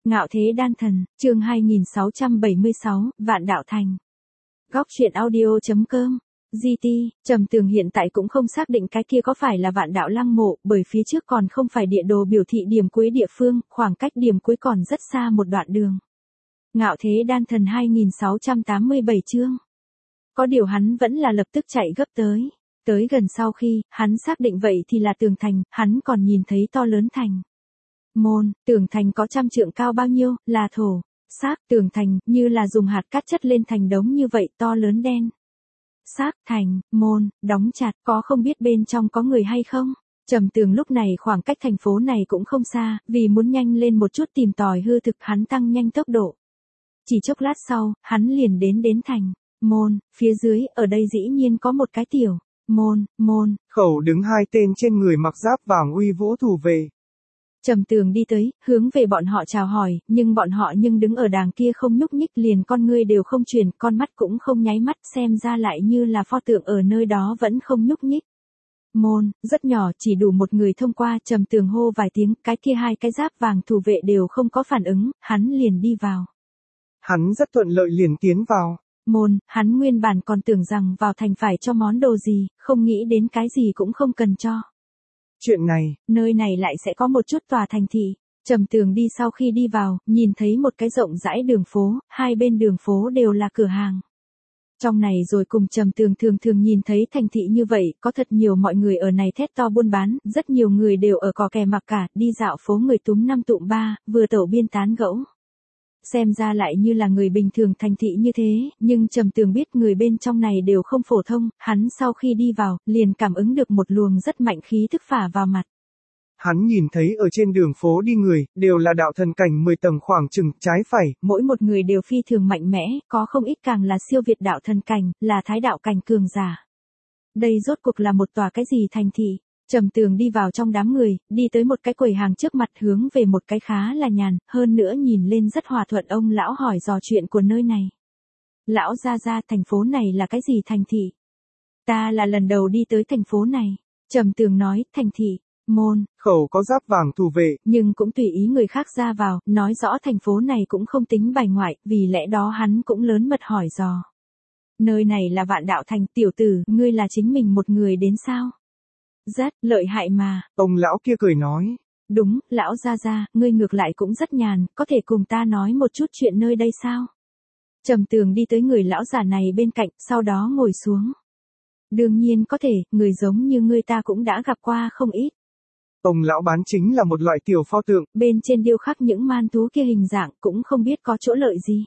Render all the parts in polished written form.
Ngạo thế đan thần, chương 2676, Vạn Đạo Thành. Góc truyện audio.com. GT, Trầm Tường hiện tại cũng không xác định cái kia có phải là Vạn Đạo Lăng mộ, bởi phía trước còn không phải địa đồ biểu thị điểm cuối địa phương, khoảng cách điểm cuối còn rất xa một đoạn đường. Ngạo thế đan thần 2687 chương. Có điều hắn vẫn là lập tức chạy gấp tới. Tới gần sau khi, hắn xác định vậy thì là tường thành, hắn còn nhìn thấy to lớn thành. Môn, tường thành có 100 trượng cao bao nhiêu, là thổ, xác, tường thành, như là dùng hạt cát chất lên thành đống như vậy to lớn đen. Xác, thành, môn, đóng chặt, có không biết bên trong có người hay không? Trầm Tường lúc này khoảng cách thành phố này cũng không xa, vì muốn nhanh lên một chút tìm tòi hư thực hắn tăng nhanh tốc độ. Chỉ chốc lát sau, hắn liền đến thành, môn, phía dưới, ở đây dĩ nhiên có một cái tiểu, môn. Khẩu đứng hai tên trên người mặc giáp vàng uy vũ thủ vệ. Trầm Tường đi tới, hướng về bọn họ chào hỏi, nhưng bọn họ đứng ở đàng kia không nhúc nhích, liền con ngươi đều không chuyển, con mắt cũng không nháy mắt, xem ra lại như là pho tượng ở nơi đó vẫn không nhúc nhích. Môn, rất nhỏ, chỉ đủ một người thông qua. Trầm Tường hô vài tiếng, cái kia hai cái giáp vàng thủ vệ đều không có phản ứng, hắn liền đi vào. Hắn rất thuận lợi liền tiến vào. Môn, hắn nguyên bản còn tưởng rằng vào thành phải cho món đồ gì, không nghĩ đến cái gì cũng không cần cho. Chuyện này, nơi này lại sẽ có một chút tòa thành thị. Trầm Tường đi sau khi đi vào, nhìn thấy một cái rộng rãi đường phố, hai bên đường phố đều là cửa hàng. Trong này rồi cùng Trầm Tường thường nhìn thấy thành thị như vậy, có thật nhiều mọi người ở này thét to buôn bán, rất nhiều người đều ở cò kè mặc cả, đi dạo phố người túm năm tụm ba, vừa tẩu biên tán gẫu. Xem ra lại như là người bình thường thành thị như thế, nhưng Trầm Tường biết người bên trong này đều không phổ thông, hắn sau khi đi vào, liền cảm ứng được một luồng rất mạnh khí thức phả vào mặt. Hắn nhìn thấy ở trên đường phố đi người, đều là đạo thần cảnh 10 tầng khoảng chừng, trái phải. Mỗi một người đều phi thường mạnh mẽ, có không ít càng là siêu việt đạo thần cảnh, là thái đạo cảnh cường giả. Đây rốt cuộc là một tòa cái gì thành thị? Trầm Tường đi vào trong đám người, đi tới một cái quầy hàng trước mặt hướng về một cái khá là nhàn, hơn nữa nhìn lên rất hòa thuận ông lão hỏi dò chuyện của nơi này. Lão gia, thành phố này là cái gì thành thị? Ta là lần đầu đi tới thành phố này. Trầm Tường nói, thành thị, môn, khẩu có giáp vàng thủ vệ, nhưng cũng tùy ý người khác ra vào, nói rõ thành phố này cũng không tính bài ngoại, vì lẽ đó hắn cũng lớn mật hỏi dò. Nơi này là Vạn Đạo Thành, tiểu tử, ngươi là chính mình một người đến sao? Rất lợi hại mà. Ông lão kia cười nói. Đúng, lão gia, ngươi ngược lại cũng rất nhàn, có thể cùng ta nói một chút chuyện nơi đây sao? Trầm Tường đi tới người lão già này bên cạnh, sau đó ngồi xuống. Đương nhiên có thể, người giống như ngươi ta cũng đã gặp qua không ít. Ông lão bán chính là một loại tiểu pho tượng. Bên trên điêu khắc những man thú kia hình dạng cũng không biết có chỗ lợi gì.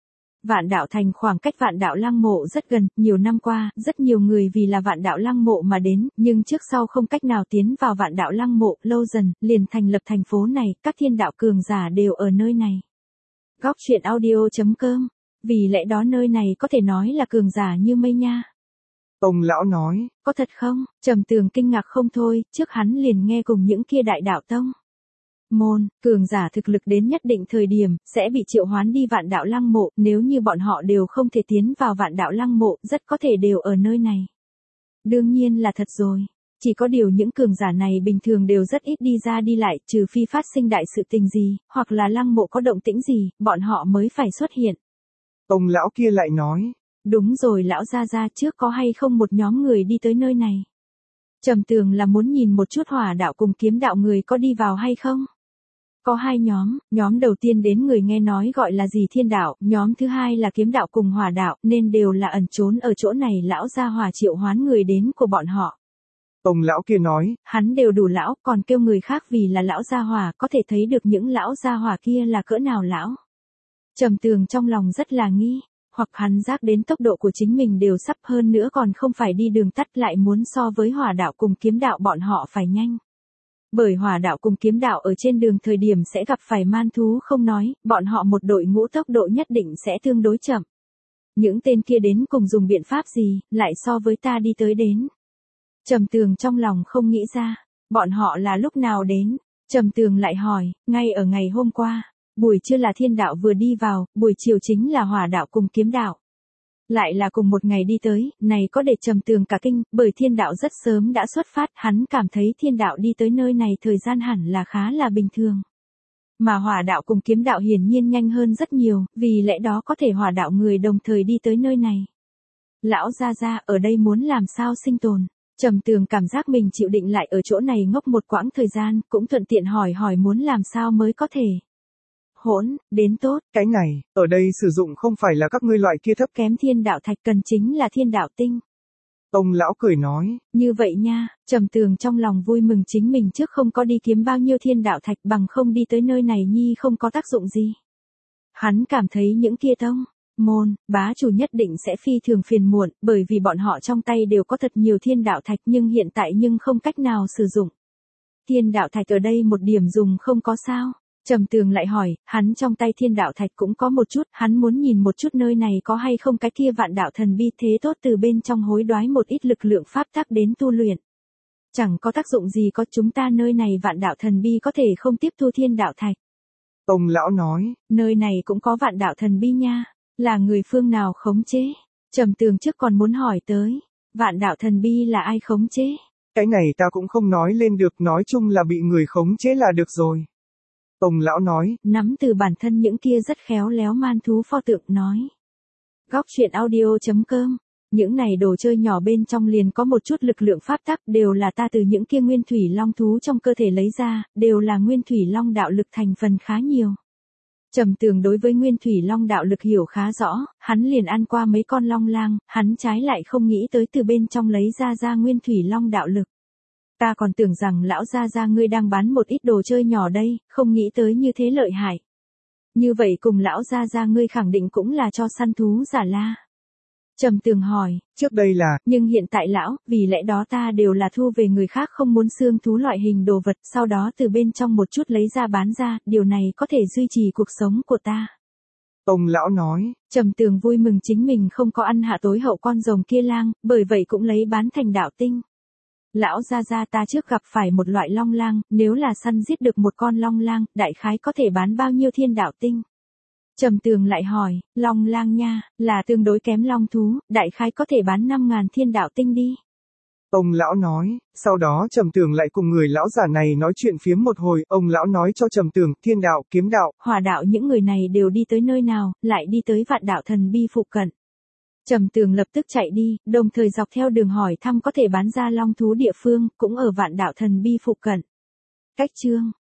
Vạn Đạo Thành khoảng cách Vạn Đạo Lăng mộ rất gần, nhiều năm qua, rất nhiều người vì là Vạn Đạo Lăng mộ mà đến, nhưng trước sau không cách nào tiến vào Vạn Đạo Lăng mộ, lâu dần, liền thành lập thành phố này, các thiên đạo cường giả đều ở nơi này. Góc truyện audio.com. Vì lẽ đó nơi này có thể nói là cường giả như mây nha. Ông lão nói. Có thật không? Trầm Tường kinh ngạc không thôi, trước hắn liền nghe cùng những kia đại đạo tông. Môn, cường giả thực lực đến nhất định thời điểm, sẽ bị triệu hoán đi Vạn Đạo Lăng mộ, nếu như bọn họ đều không thể tiến vào Vạn Đạo Lăng mộ, rất có thể đều ở nơi này. Đương nhiên là thật rồi. Chỉ có điều những cường giả này bình thường đều rất ít đi ra đi lại, trừ phi phát sinh đại sự tình gì, hoặc là lăng mộ có động tĩnh gì, bọn họ mới phải xuất hiện. Ông lão kia lại nói. Đúng rồi lão gia trước có hay không một nhóm người đi tới nơi này? Trầm Tường là muốn nhìn một chút hỏa đạo cùng kiếm đạo người có đi vào hay không? Có hai nhóm đầu tiên đến người nghe nói gọi là gì thiên đạo, nhóm thứ hai là kiếm đạo cùng hỏa đạo, nên đều là ẩn trốn ở chỗ này lão gia hỏa triệu hoán người đến của bọn họ. Ông lão kia nói, hắn đều đủ lão, còn kêu người khác vì là lão gia hỏa, có thể thấy được những lão gia hỏa kia là cỡ nào lão. Trầm Tường trong lòng rất là nghi, hoặc hắn giác đến tốc độ của chính mình đều sắp hơn nữa còn không phải đi đường tắt lại muốn so với hỏa đạo cùng kiếm đạo bọn họ phải nhanh. Bởi hỏa đạo cùng kiếm đạo ở trên đường thời điểm sẽ gặp phải man thú không nói, bọn họ một đội ngũ tốc độ nhất định sẽ tương đối chậm. Những tên kia đến cùng dùng biện pháp gì, lại so với ta đi tới đến. Trầm Tường trong lòng không nghĩ ra, bọn họ là lúc nào đến. Trầm Tường lại hỏi, ngay ở ngày hôm qua, buổi trưa là thiên đạo vừa đi vào, buổi chiều chính là hỏa đạo cùng kiếm đạo. Lại là cùng một ngày đi tới, này có để Trầm Tường cả kinh, bởi thiên đạo rất sớm đã xuất phát, hắn cảm thấy thiên đạo đi tới nơi này thời gian hẳn là khá là bình thường. Mà hỏa đạo cùng kiếm đạo hiển nhiên nhanh hơn rất nhiều, vì lẽ đó có thể hỏa đạo người đồng thời đi tới nơi này. Lão gia gia ở đây muốn làm sao sinh tồn? Trầm Tường cảm giác mình chịu định lại ở chỗ này ngốc một quãng thời gian, cũng thuận tiện hỏi hỏi muốn làm sao mới có thể. Hỗn, đến tốt. Cái này, ở đây sử dụng không phải là các ngươi loại kia thấp Kém thiên đạo thạch cần chính là thiên đạo tinh. Ông lão cười nói. Như vậy nha, Trầm Tường trong lòng vui mừng chính mình trước không có đi kiếm bao nhiêu thiên đạo thạch bằng không đi tới nơi này nhi không có tác dụng gì. Hắn cảm thấy những kia tông, môn, bá chủ nhất định sẽ phi thường phiền muộn, bởi vì bọn họ trong tay đều có thật nhiều thiên đạo thạch nhưng hiện tại nhưng không cách nào sử dụng. Thiên đạo thạch ở đây một điểm dùng không có sao. Trầm Tường lại hỏi, hắn trong tay thiên đạo thạch cũng có một chút, hắn muốn nhìn một chút nơi này có hay không cái kia vạn đạo thần bi thế tốt từ bên trong hối đoái một ít lực lượng pháp tắc đến tu luyện. Chẳng có tác dụng gì có chúng ta nơi này vạn đạo thần bi có thể không tiếp thu thiên đạo thạch. Ông lão nói, nơi này cũng có vạn đạo thần bi nha, là người phương nào khống chế? Trầm Tường trước còn muốn hỏi tới, vạn đạo thần bi là ai khống chế? Cái này ta cũng không nói lên được, nói chung là bị người khống chế là được rồi. Ông lão nói, nắm từ bản thân những kia rất khéo léo man thú pho tượng nói. Góc truyện audio.com, những này đồ chơi nhỏ bên trong liền có một chút lực lượng pháp tắc đều là ta từ những kia nguyên thủy long thú trong cơ thể lấy ra, đều là nguyên thủy long đạo lực thành phần khá nhiều. Trầm Tường đối với nguyên thủy long đạo lực hiểu khá rõ, hắn liền ăn qua mấy con long lang, hắn trái lại không nghĩ tới từ bên trong lấy ra nguyên thủy long đạo lực. Ta còn tưởng rằng lão gia gia ngươi đang bán một ít đồ chơi nhỏ đây, không nghĩ tới như thế lợi hại. Như vậy cùng lão gia gia ngươi khẳng định cũng là cho săn thú giả la. Trầm Tường hỏi, trước đây là, nhưng hiện tại lão, vì lẽ đó ta đều là thu về người khác không muốn xương thú loại hình đồ vật, sau đó từ bên trong một chút lấy ra bán ra, điều này có thể duy trì cuộc sống của ta. Ông lão nói, Trầm Tường vui mừng chính mình không có ăn hạ tối hậu con rồng kia lang, bởi vậy cũng lấy bán thành đạo tinh. Lão gia gia ta trước gặp phải một loại long lang, nếu là săn giết được một con long lang, đại khái có thể bán bao nhiêu thiên đạo tinh? Trầm Tường lại hỏi, long lang nha, là tương đối kém long thú, đại khái có thể bán 5.000 thiên đạo tinh đi. Ông lão nói, sau đó Trầm Tường lại cùng người lão giả này nói chuyện phiếm một hồi, ông lão nói cho Trầm Tường, thiên đạo, kiếm đạo, hỏa đạo những người này đều đi tới nơi nào, lại đi tới vạn đạo thần bi phụ cận. Trầm Tường lập tức chạy đi, đồng thời dọc theo đường hỏi thăm có thể bán ra long thú địa phương, cũng ở vạn đạo thần bi phụ cận. Cách chương